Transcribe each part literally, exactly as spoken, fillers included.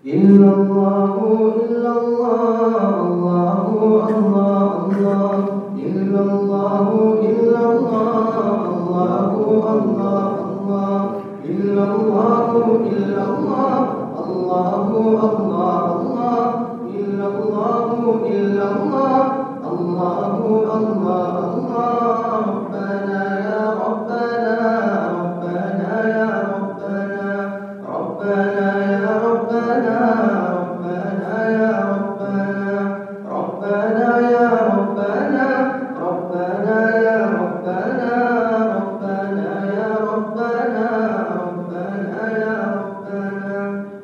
إلا الله إلا الله الله الله الله إلا الله إلا الله الله الله الله إلا الله إلا الله الله الله الله إلا الله إلا الله الله الله الله ربنا يا ربنا ربنا يا ربنا ربنا يا ربنا ربنا يا ربنا ربنا يا ربنا ربنا يا ربنا ربنا يا ربنا ربنا يا ربنا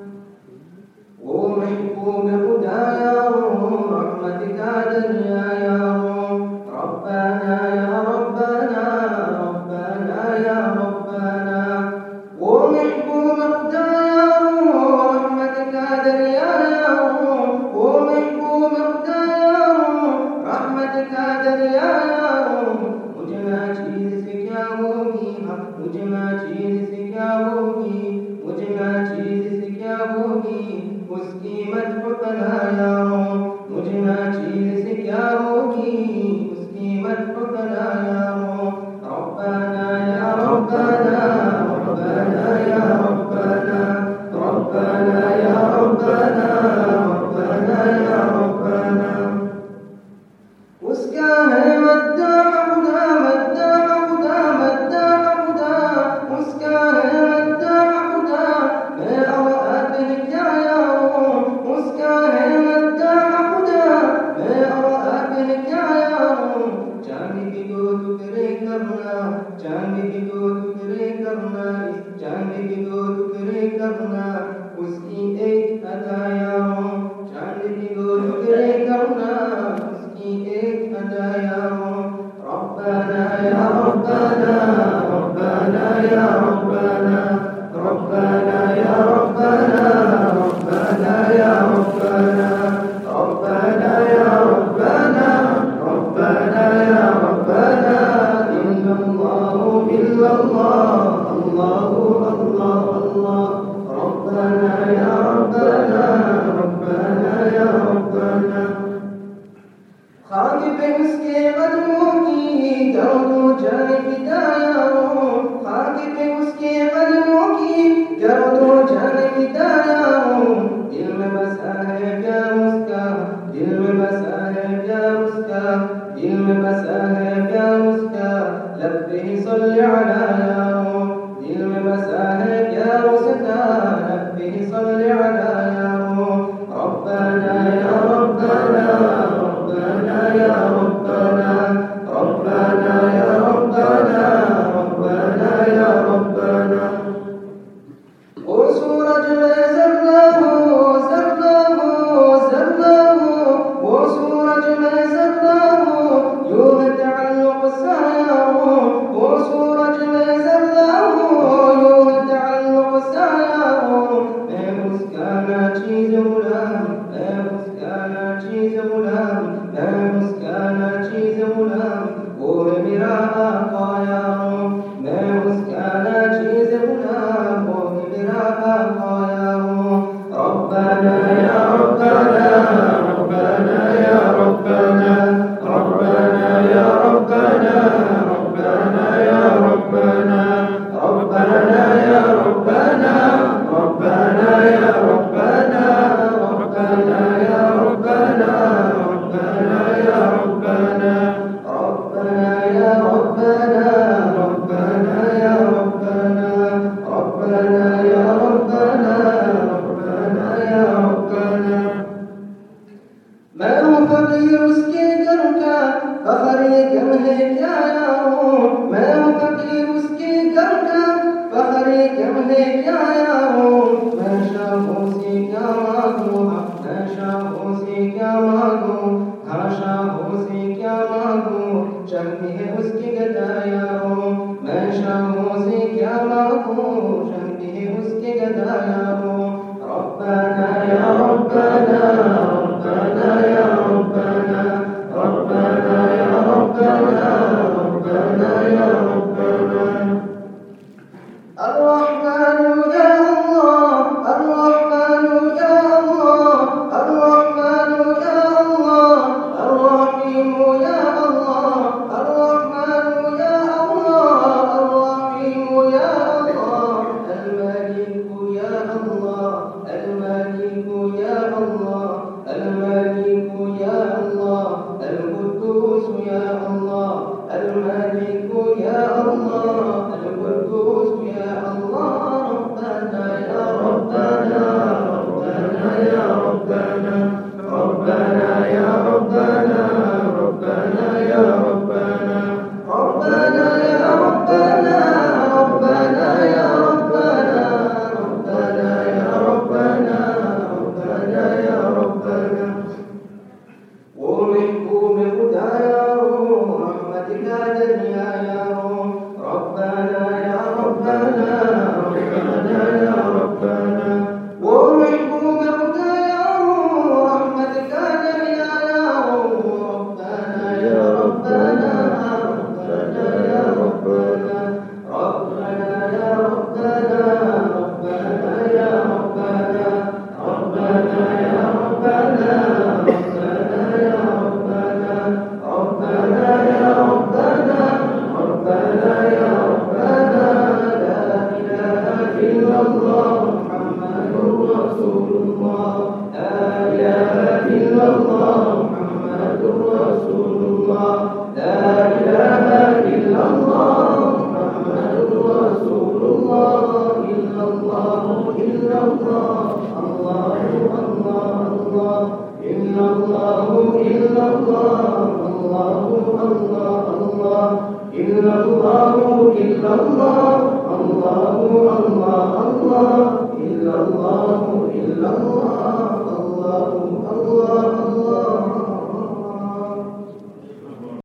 ومحب بهدايا رحمتك دنيا يا ربنا يا ربنا ربنا يا ربنا ومحب بهدايا رحمتك دنيا يا ومحب بهدايا رحمتك دنيا يا मुझना चीज से क्या होगी मुझना चीज से क्या होगी मुझना चीज से क्या होगी उसकी मत बनाया मुझना चीज से क्या होगी उसकी मत बनाया रब्बाना या रब्बाना रब्बाना या रब्बाना रब्बाना या रब्बाना रब्बाना या रब्बाना उसका है मद्दा खुदा मद्दा खुदा मद्दा खुदा उसका है मद्दा खुदा मैं और आते क्या यारो उसका है मद्दा खुदा मैं और आते क्या यारो चांदी की दो टुकड़े करना चांदी की दो टुकड़े करना चांदी की दो टुकड़े करना उसकी एक अदा यारो चांदी की दो टुकड़े करना उसकी एक अदा यारो रब्बाना या रब्बाना रब्बाना या रब्बाना रब्बाना या रब्बाना रब्बाना या रब्बाना रब्बाना या रब्बाना रब्बाना या रब्बाना إلا الله إلا الله الله الله الله ربنا يا ربنا ربنا يا ربنا खाक पे उसके कदमों की दर्दो जाने फिदाया हो खाक पे उसके कदमों की दर्दो जाने फिदाया हो दिल में बसा है प्यार उसका दिल में बसा है प्यार उसका दिल में बसा है प्यार उसका लब पे सल्ली अला यारो दिल में बसा है प्यार उसका लब पे सल्ली अला यारो रब्बाना या रब्बाना ربنا يا ربنا ربنا يا ربنا ربنا يا ربنا वो सूरज में ज़र्रा हो ज़र्रा हो ज़र्रा हो वो सूरज में ज़र्रा हो यूं है तअल्लुक़ साया हो वो सूरज में ज़र्रा हो यूं है तअल्लुक़ साया हो मैं उसका ना चीज़ गुलाम मैं उसका ना चीज़ गुलाम मैं उसका ना चीज़ गुलाम वो है मेरा आका यारो मैं उसका ना चीज़ गुलाम वो है मेरा आका यारो रब्बाना या रब्बाना रब्बाना या रब्बाना रब्बाना या रब्बाना रब्बाना या रब्बाना रब्बाना या रब्बाना रब्बाना या रब्बाना रब्बाना या रब्बाना ربنا يا ربنا ربنا يا ربنا ربنا يا ربنا ربنا يا ربنا الله